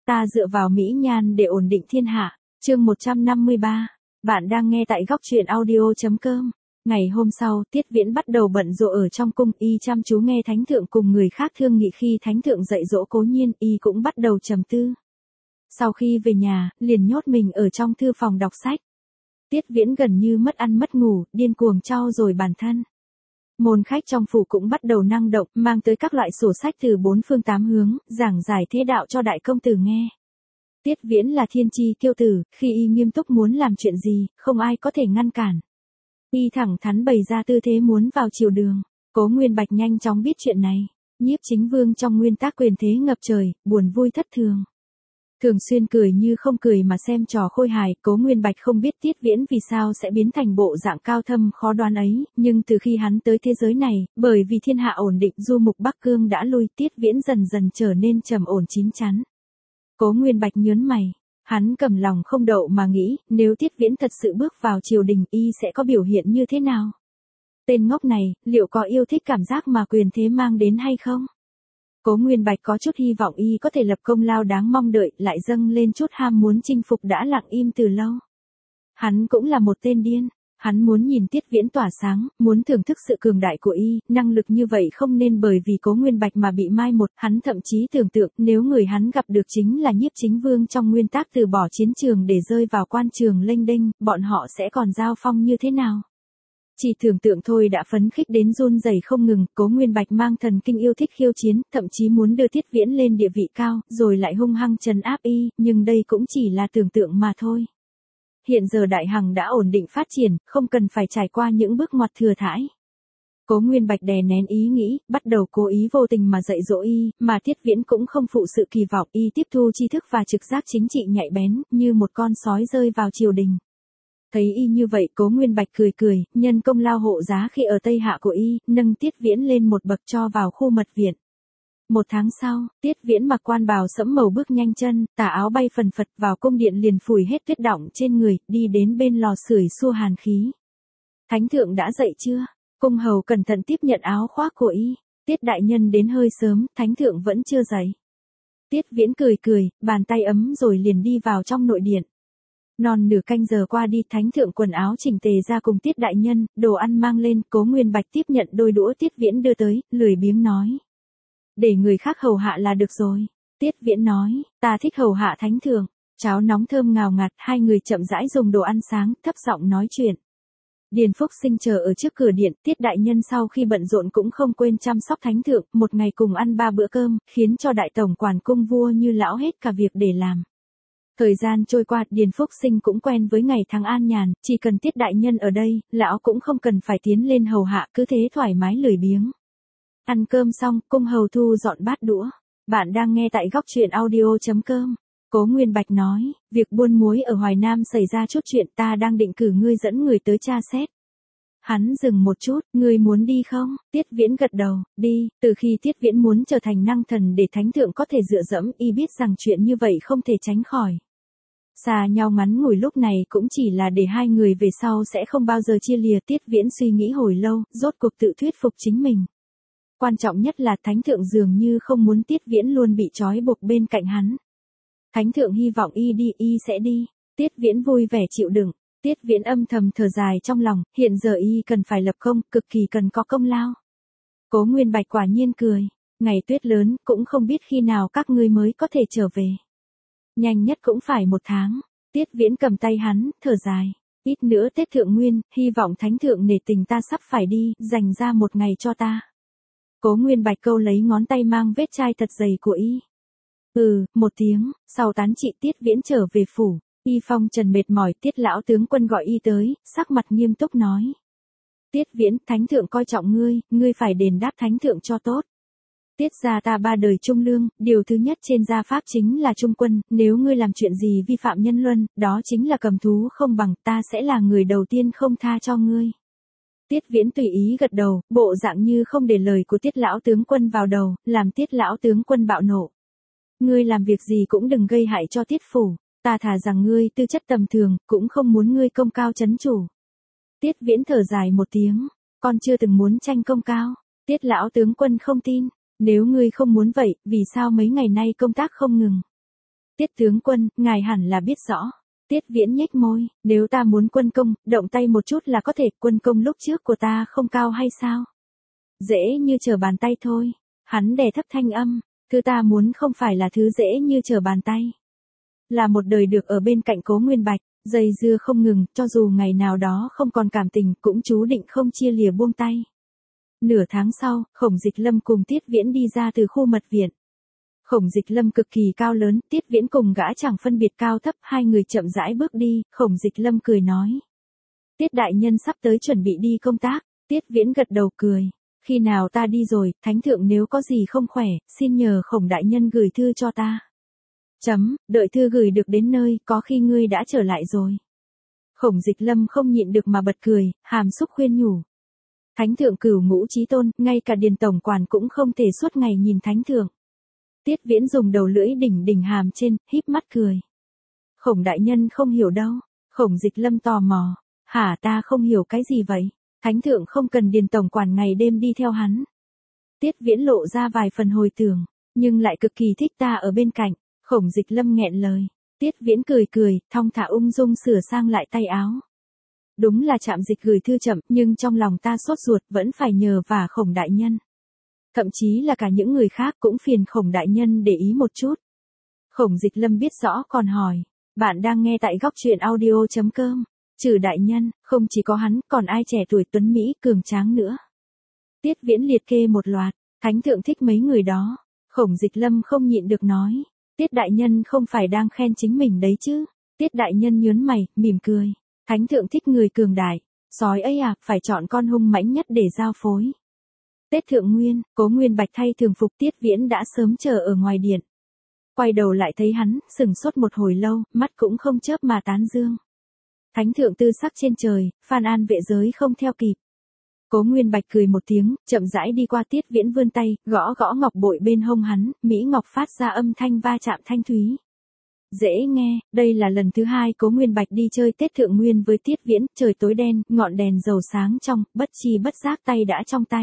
Ta dựa vào mỹ nhan để ổn định thiên hạ. Chương 153. Bạn đang nghe tại góc truyện audio.com. Ngày hôm sau, Tiết Viễn bắt đầu bận rộn ở trong cung, y chăm chú nghe thánh thượng cùng người khác thương nghị. Khi thánh thượng dạy dỗ Cố Nhiên, y cũng bắt đầu trầm tư. Sau khi về nhà, liền nhốt mình ở trong thư phòng đọc sách. Tiết Viễn gần như mất ăn mất ngủ, điên cuồng trau dồi bản thân. Môn khách trong phủ cũng bắt đầu năng động, mang tới các loại sổ sách từ bốn phương tám hướng, giảng giải thế đạo cho đại công tử nghe. Tiết Viễn là thiên chi kiêu tử, khi y nghiêm túc muốn làm chuyện gì, không ai có thể ngăn cản. Y thẳng thắn bày ra tư thế muốn vào triều đường. Cố Nguyên Bạch nhanh chóng biết chuyện này. Nhiếp Chính Vương trong nguyên tác quyền thế ngập trời, buồn vui thất thường. Thường xuyên cười như không cười mà xem trò khôi hài. Cố Nguyên Bạch không biết Tiết Viễn vì sao sẽ biến thành bộ dạng cao thâm khó đoán ấy, nhưng từ khi hắn tới thế giới này, bởi vì thiên hạ ổn định, du mục Bắc Cương đã lui, Tiết Viễn dần dần trở nên trầm ổn chín chắn. Cố Nguyên Bạch nhớn mày, hắn cầm lòng không đậu mà nghĩ, nếu Tiết Viễn thật sự bước vào triều đình, y sẽ có biểu hiện như thế nào? Tên ngốc này, liệu có yêu thích cảm giác mà quyền thế mang đến hay không? Cố Nguyên Bạch có chút hy vọng y có thể lập công lao đáng mong đợi, lại dâng lên chút ham muốn chinh phục đã lặng im từ lâu. Hắn cũng là một tên điên, hắn muốn nhìn Tiết Viễn tỏa sáng, muốn thưởng thức sự cường đại của y, năng lực như vậy không nên bởi vì Cố Nguyên Bạch mà bị mai một. Hắn thậm chí tưởng tượng nếu người hắn gặp được chính là Nhiếp Chính Vương trong nguyên tác từ bỏ chiến trường để rơi vào quan trường lênh đênh, bọn họ sẽ còn giao phong như thế nào? Chỉ tưởng tượng thôi đã phấn khích đến run rẩy không ngừng. Cố Nguyên Bạch mang thần kinh yêu thích khiêu chiến, thậm chí muốn đưa Tiết Viễn lên địa vị cao, rồi lại hung hăng trấn áp y, nhưng đây cũng chỉ là tưởng tượng mà thôi. Hiện giờ Đại Hằng đã ổn định phát triển, không cần phải trải qua những bước ngoặt thừa thãi. Cố Nguyên Bạch đè nén ý nghĩ, bắt đầu cố ý vô tình mà dạy dỗ y, mà Tiết Viễn cũng không phụ sự kỳ vọng, y tiếp thu tri thức và trực giác chính trị nhạy bén, như một con sói rơi vào triều đình. Thấy y như vậy, Cố Nguyên Bạch cười cười, nhân công lao hộ giá khi ở Tây Hạ của y, nâng Tiết Viễn lên một bậc cho vào khu mật viện. Một tháng sau, Tiết Viễn mặc quan bào sẫm màu bước nhanh chân, tà áo bay phần phật vào cung điện liền phủi hết tuyết đọng trên người, đi đến bên lò sưởi xua hàn khí. Thánh thượng đã dậy chưa? Cung hầu cẩn thận tiếp nhận áo khoác của y. Tiết đại nhân đến hơi sớm, thánh thượng vẫn chưa dậy. Tiết Viễn cười cười, bàn tay ấm rồi liền đi vào trong nội điện. Non nửa canh giờ qua đi, thánh thượng quần áo chỉnh tề ra cùng Tiết đại nhân, đồ ăn mang lên. Cố Nguyên Bạch tiếp nhận đôi đũa Tiết Viễn đưa tới, lười biếng nói. Để người khác hầu hạ là được rồi. Tiết Viễn nói, ta thích hầu hạ thánh thượng. Cháo nóng thơm ngào ngạt, hai người chậm rãi dùng đồ ăn sáng, thấp giọng nói chuyện. Điền Phúc Sinh chờ ở trước cửa điện, Tiết đại nhân sau khi bận rộn cũng không quên chăm sóc thánh thượng, một ngày cùng ăn 3 bữa cơm, khiến cho đại tổng quản cung vua như lão hết cả việc để làm. Thời gian trôi qua, Điền Phúc Sinh cũng quen với ngày tháng an nhàn, chỉ cần Tiết đại nhân ở đây, lão cũng không cần phải tiến lên hầu hạ, cứ thế thoải mái lười biếng. Ăn cơm xong, cung hầu thu dọn bát đũa. Bạn đang nghe tại góc truyện audio.com. Cố Nguyên Bạch nói, việc buôn muối ở Hoài Nam xảy ra chút chuyện, ta đang định cử ngươi dẫn người tới tra xét. Hắn dừng một chút, ngươi muốn đi không? Tiết Viễn gật đầu, đi. Từ khi Tiết Viễn muốn trở thành năng thần để thánh thượng có thể dựa dẫm, y biết rằng chuyện như vậy không thể tránh khỏi. Xa nhau ngắn ngủi lúc này cũng chỉ là để hai người về sau sẽ không bao giờ chia lìa. Tiết Viễn suy nghĩ hồi lâu, rốt cuộc tự thuyết phục chính mình. Quan trọng nhất là thánh thượng dường như không muốn Tiết Viễn luôn bị trói buộc bên cạnh hắn. Thánh thượng hy vọng y đi, y sẽ đi. Tiết Viễn vui vẻ chịu đựng. Tiết Viễn âm thầm thở dài trong lòng, hiện giờ y cần phải lập công, cực kỳ cần có công lao. Cố Nguyên Bạch quả nhiên cười. Ngày tuyết lớn, cũng không biết khi nào các ngươi mới có thể trở về. Nhanh nhất cũng phải 1 tháng. Tiết Viễn cầm tay hắn, thở dài. Ít nữa Tết Thượng Nguyên, hy vọng thánh thượng nể tình ta sắp phải đi, dành ra 1 ngày cho ta. Cố Nguyên Bạch câu lấy ngón tay mang vết chai thật dày của y. 1 tiếng, sau tán trị Tiết Viễn trở về phủ. Y phong trần mệt mỏi, Tiết lão tướng quân gọi y tới, sắc mặt nghiêm túc nói. Tiết Viễn, thánh thượng coi trọng ngươi, ngươi phải đền đáp thánh thượng cho tốt. Tiết gia ta 3 đời trung lương, điều thứ nhất trên gia pháp chính là trung quân, nếu ngươi làm chuyện gì vi phạm nhân luân, đó chính là cầm thú không bằng, ta sẽ là người đầu tiên không tha cho ngươi. Tiết Viễn tùy ý gật đầu, bộ dạng như không để lời của Tiết lão tướng quân vào đầu, làm Tiết lão tướng quân bạo nộ. Ngươi làm việc gì cũng đừng gây hại cho Tiết phủ, ta thà rằng ngươi tư chất tầm thường, cũng không muốn ngươi công cao chấn chủ. Tiết Viễn thở dài một tiếng, con chưa từng muốn tranh công cao. Tiết lão tướng quân không tin, nếu ngươi không muốn vậy, vì sao mấy ngày nay công tác không ngừng? Tiết tướng quân, ngài hẳn là biết rõ. Tiết Viễn nhếch môi, nếu ta muốn quân công, động tay một chút là có thể, quân công lúc trước của ta không cao hay sao? Dễ như trở bàn tay thôi. Hắn đè thấp thanh âm, thứ ta muốn không phải là thứ dễ như trở bàn tay. Là một đời được ở bên cạnh Cố Nguyên Bạch, dây dưa không ngừng, cho dù ngày nào đó không còn cảm tình, cũng chú định không chia lìa buông tay. Nửa tháng sau, Khổng Dịch Lâm cùng Tiết Viễn đi ra từ khu mật viện. Khổng Dịch Lâm cực kỳ cao lớn, Tiết Viễn cùng gã chẳng phân biệt cao thấp, hai người chậm rãi bước đi, Khổng Dịch Lâm cười nói. Tiết đại nhân sắp tới chuẩn bị đi công tác, Tiết Viễn gật đầu cười. Khi nào ta đi rồi, thánh thượng nếu có gì không khỏe, xin nhờ Khổng đại nhân gửi thư cho ta. Đợi thư gửi được đến nơi, có khi ngươi đã trở lại rồi. Khổng Dịch Lâm không nhịn được mà bật cười, hàm xúc khuyên nhủ. Thánh thượng cửu ngũ chí tôn, ngay cả Điền tổng quản cũng không thể suốt ngày nhìn thánh thượng. Tiết Viễn dùng đầu lưỡi đỉnh hàm trên, híp mắt cười. Khổng đại nhân không hiểu đâu. Khổng Dịch Lâm tò mò. Hả, ta không hiểu cái gì vậy? Thánh thượng không cần Điền tổng quản ngày đêm đi theo hắn. Tiết Viễn lộ ra vài phần hồi tưởng, nhưng lại cực kỳ thích ta ở bên cạnh. Khổng Dịch Lâm nghẹn lời. Tiết Viễn cười, thong thả ung dung sửa sang lại tay áo. Đúng là Trạm Dịch gửi thư chậm, nhưng trong lòng ta sốt ruột, vẫn phải nhờ vả Khổng đại nhân. Thậm chí là cả những người khác cũng phiền Khổng đại nhân để ý một chút. Khổng Dịch Lâm biết rõ còn hỏi. Bạn đang nghe tại góc truyện audio.com. Trừ đại nhân, không chỉ có hắn, còn ai trẻ tuổi tuấn Mỹ, cường tráng nữa. Tiết Viễn liệt kê một loạt, thánh thượng thích mấy người đó. Khổng Dịch Lâm không nhịn được nói. Tiết đại nhân không phải đang khen chính mình đấy chứ. Tiết đại nhân nhớn mày, mỉm cười. Thánh thượng thích người cường đại. Sói ấy à, phải chọn con hung mãnh nhất để giao phối. Tết Thượng Nguyên, Cố Nguyên Bạch thay thường phục, Tiết Viễn đã sớm chờ ở ngoài điện. Quay đầu lại thấy hắn, sừng sốt một hồi lâu, mắt cũng không chớp mà tán dương. Thánh thượng tư sắc trên trời, Phan An vệ giới không theo kịp. Cố Nguyên Bạch cười một tiếng, chậm rãi đi qua Tiết Viễn vươn tay, gõ ngọc bội bên hông hắn, mỹ ngọc phát ra âm thanh va chạm thanh thúy. Dễ nghe, đây là lần thứ hai Cố Nguyên Bạch đi chơi Tết Thượng Nguyên với Tiết Viễn, trời tối đen, ngọn đèn dầu sáng trong, bất chi bất giác tay đã trong tay.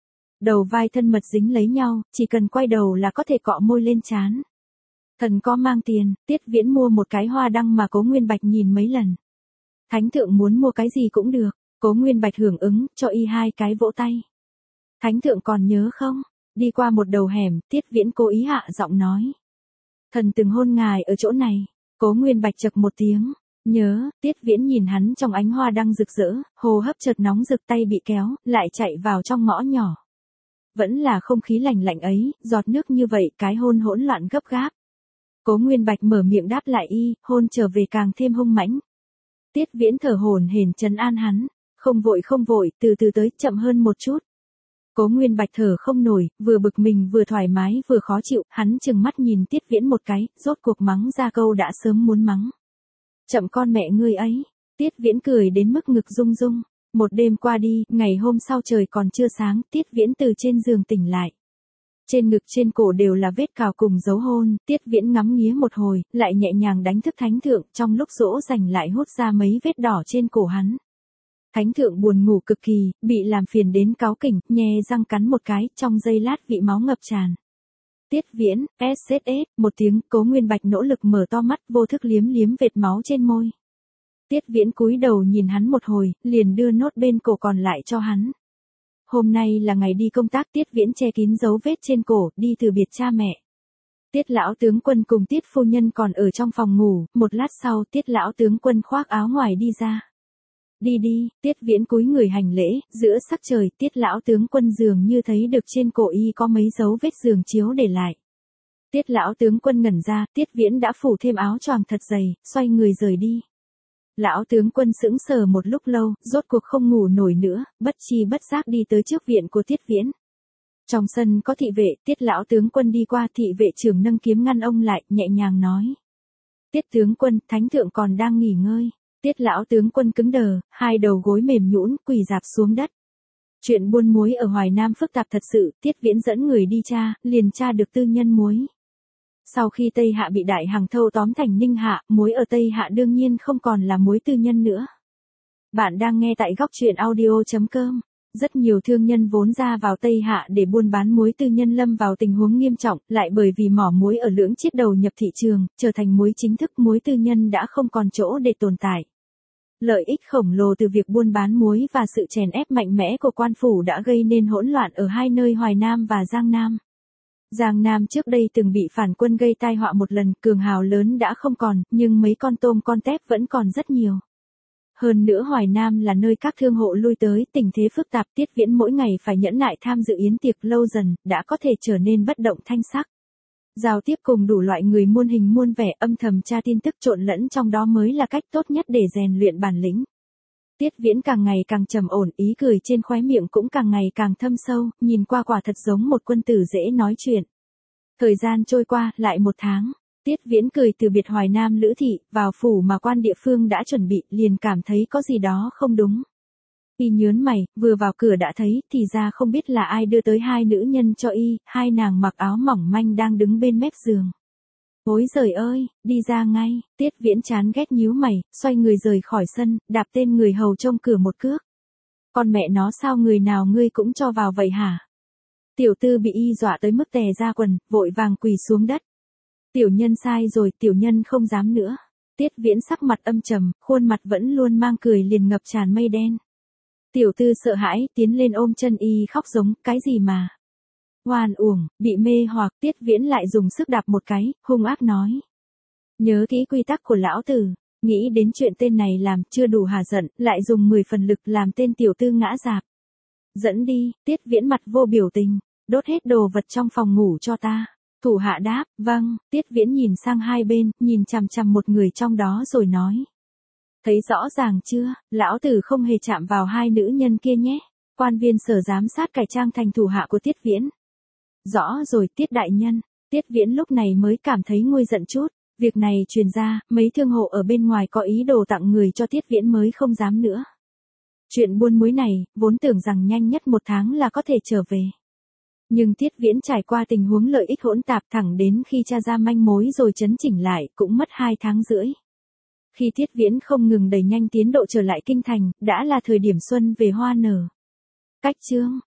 Đầu vai thân mật dính lấy nhau, chỉ cần quay đầu là có thể cọ môi lên trán. Thần có mang tiền, Tiết Viễn mua một cái hoa đăng mà Cố Nguyên Bạch nhìn mấy lần. Thánh thượng muốn mua cái gì cũng được, Cố Nguyên Bạch hưởng ứng, cho y hai cái vỗ tay. Thánh thượng còn nhớ không? Đi qua một đầu hẻm, Tiết Viễn cố ý hạ giọng nói. Thần từng hôn ngài ở chỗ này. Cố Nguyên Bạch chậc một tiếng. Nhớ, Tiết Viễn nhìn hắn trong ánh hoa đăng rực rỡ, hô hấp chợt nóng rực, tay bị kéo, lại chạy vào trong ngõ nhỏ. Vẫn là không khí lạnh lạnh ấy, giọt nước như vậy, cái hôn hỗn loạn gấp gáp. Cố Nguyên Bạch mở miệng đáp lại y, hôn trở về càng thêm hung mãnh. Tiết Viễn thở hổn hển trấn an hắn. Không vội, từ từ tới, chậm hơn một chút. Cố Nguyên Bạch thở không nổi, vừa bực mình vừa thoải mái vừa khó chịu, hắn chừng mắt nhìn Tiết Viễn một cái, rốt cuộc mắng ra câu đã sớm muốn mắng. Chậm con mẹ ngươi ấy. Tiết Viễn cười đến mức ngực rung rung. Một đêm qua đi, ngày hôm sau trời còn chưa sáng, Tiết Viễn từ trên giường tỉnh lại. Trên ngực trên cổ đều là vết cào cùng dấu hôn, Tiết Viễn ngắm nghía một hồi, lại nhẹ nhàng đánh thức thánh thượng, trong lúc dỗ dành lại hút ra mấy vết đỏ trên cổ hắn. Thánh thượng buồn ngủ cực kỳ, bị làm phiền đến cáu kỉnh, nhe răng cắn một cái, trong giây lát vị máu ngập tràn. Tiết Viễn, SSS, một tiếng, Cố Nguyên Bạch nỗ lực mở to mắt, vô thức liếm vệt máu trên môi. Tiết Viễn cúi đầu nhìn hắn một hồi, liền đưa nốt bên cổ còn lại cho hắn. Hôm nay là ngày đi công tác, Tiết Viễn che kín dấu vết trên cổ, đi từ biệt cha mẹ. Tiết lão tướng quân cùng Tiết phu nhân còn ở trong phòng ngủ, một lát sau, Tiết lão tướng quân khoác áo ngoài đi ra. Đi, Tiết Viễn cúi người hành lễ, giữa sắc trời, Tiết lão tướng quân dường như thấy được trên cổ y có mấy dấu vết giường chiếu để lại. Tiết lão tướng quân ngẩn ra, Tiết Viễn đã phủ thêm áo choàng thật dày, xoay người rời đi. Lão tướng quân sững sờ một lúc lâu, rốt cuộc không ngủ nổi nữa, bất chi bất giác đi tới trước viện của Tiết Viễn. Trong sân có thị vệ, Tiết lão tướng quân đi qua, thị vệ trưởng nâng kiếm ngăn ông lại, nhẹ nhàng nói. Tiết tướng quân, thánh thượng còn đang nghỉ ngơi. Tiết lão tướng quân cứng đờ, hai đầu gối mềm nhũn, quỳ rạp xuống đất. Chuyện buôn muối ở Hoài Nam phức tạp thật sự, Tiết Viễn dẫn người đi tra, liền tra được tư nhân muối. Sau khi Tây Hạ bị Đại Hằng thâu tóm thành Ninh Hạ, muối ở Tây Hạ đương nhiên không còn là muối tư nhân nữa. Bạn đang nghe tại góc truyện audio.com. Rất nhiều thương nhân vốn ra vào Tây Hạ để buôn bán muối tư nhân lâm vào tình huống nghiêm trọng, lại bởi vì mỏ muối ở Lưỡng Chiết đầu nhập thị trường, trở thành muối chính thức, muối tư nhân đã không còn chỗ để tồn tại. Lợi ích khổng lồ từ việc buôn bán muối và sự chèn ép mạnh mẽ của quan phủ đã gây nên hỗn loạn ở hai nơi Hoài Nam và Giang Nam. Giang Nam trước đây từng bị phản quân gây tai họa một lần, cường hào lớn đã không còn, nhưng mấy con tôm con tép vẫn còn rất nhiều. Hơn nữa Hoài Nam là nơi các thương hộ lui tới, tình thế phức tạp, Tiết Viễn mỗi ngày phải nhẫn nại tham dự yến tiệc, lâu dần, đã có thể trở nên bất động thanh sắc. Giao tiếp cùng đủ loại người muôn hình muôn vẻ, âm thầm tra tin tức trộn lẫn trong đó mới là cách tốt nhất để rèn luyện bản lĩnh. Tiết Viễn càng ngày càng trầm ổn, ý cười trên khóe miệng cũng càng ngày càng thâm sâu, nhìn qua quả thật giống một quân tử dễ nói chuyện. Thời gian trôi qua, lại một tháng. Tiết Viễn cười từ biệt Hoài Nam Lữ Thị, vào phủ mà quan địa phương đã chuẩn bị, liền cảm thấy có gì đó không đúng. Y nhớn mày, vừa vào cửa đã thấy, thì ra không biết là ai đưa tới hai nữ nhân cho y, hai nàng mặc áo mỏng manh đang đứng bên mép giường. Ôi giời ơi, đi ra ngay, Tiết Viễn chán ghét nhíu mày, xoay người rời khỏi sân, đạp tên người hầu trông cửa một cước. Con mẹ nó, sao người nào ngươi cũng cho vào vậy hả? Tiểu tư bị y dọa tới mức tè ra quần, vội vàng quỳ xuống đất. Tiểu nhân sai rồi, tiểu nhân không dám nữa. Tiết Viễn sắc mặt âm trầm, khuôn mặt vẫn luôn mang cười liền ngập tràn mây đen. Tiểu tư sợ hãi, tiến lên ôm chân y khóc giống, cái gì mà. Oan uổng, bị mê hoặc, Tiết Viễn lại dùng sức đạp một cái, hung ác nói. Nhớ kỹ quy tắc của lão tử, nghĩ đến chuyện tên này làm chưa đủ hả giận, lại dùng 10 phần lực làm tên tiểu tư ngã rạp. Dẫn đi, Tiết Viễn mặt vô biểu tình, đốt hết đồ vật trong phòng ngủ cho ta. Thủ hạ đáp, vâng, Tiết Viễn nhìn sang hai bên, nhìn chằm chằm một người trong đó rồi nói. Thấy rõ ràng chưa, lão tử không hề chạm vào hai nữ nhân kia nhé. Quan viên sở giám sát cải trang thành thủ hạ của Tiết Viễn. Rõ rồi, Tiết đại nhân. Tiết Viễn lúc này mới cảm thấy nguôi giận chút. Việc này truyền ra, mấy thương hộ ở bên ngoài có ý đồ tặng người cho Tiết Viễn mới không dám nữa. Chuyện buôn muối này, vốn tưởng rằng nhanh nhất 1 tháng là có thể trở về. Nhưng Tiết Viễn trải qua tình huống lợi ích hỗn tạp, thẳng đến khi tra ra manh mối rồi chấn chỉnh lại, cũng mất 2 tháng rưỡi. Khi Tiết Viễn không ngừng đẩy nhanh tiến độ trở lại kinh thành, đã là thời điểm xuân về hoa nở. Cách chương